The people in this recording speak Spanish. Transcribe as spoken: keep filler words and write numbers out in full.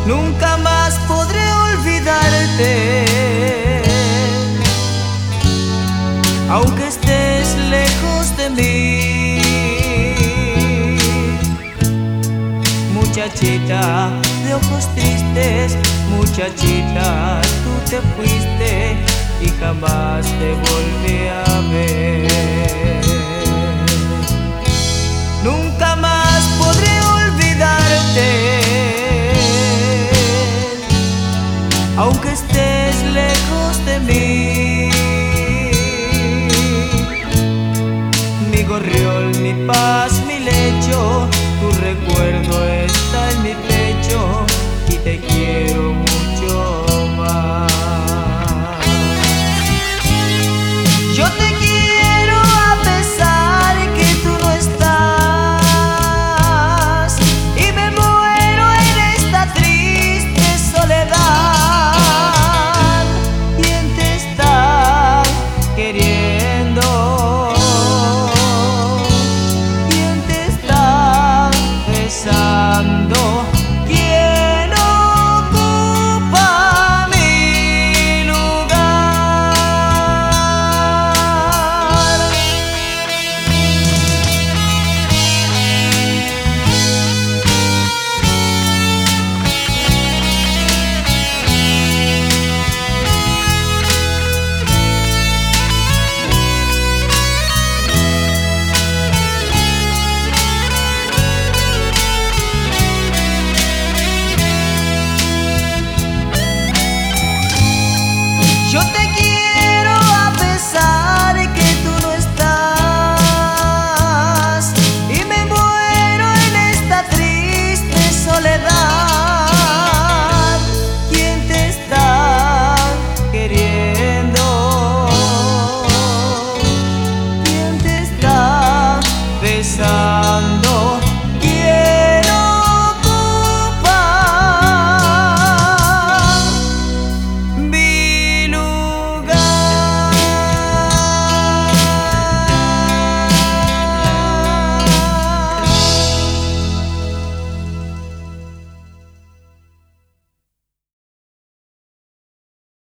Nunca más podré olvidarte, aunque estés lejos de mí. Muchachita de ojos tristes, muchachita, tú te fuiste y jamás te volví a ver. Nunca más podré olvidarte, aunque estés lejos de mí. Mi gorrión, mi paz, mi lecho, tu recuerdo está en mi pecho.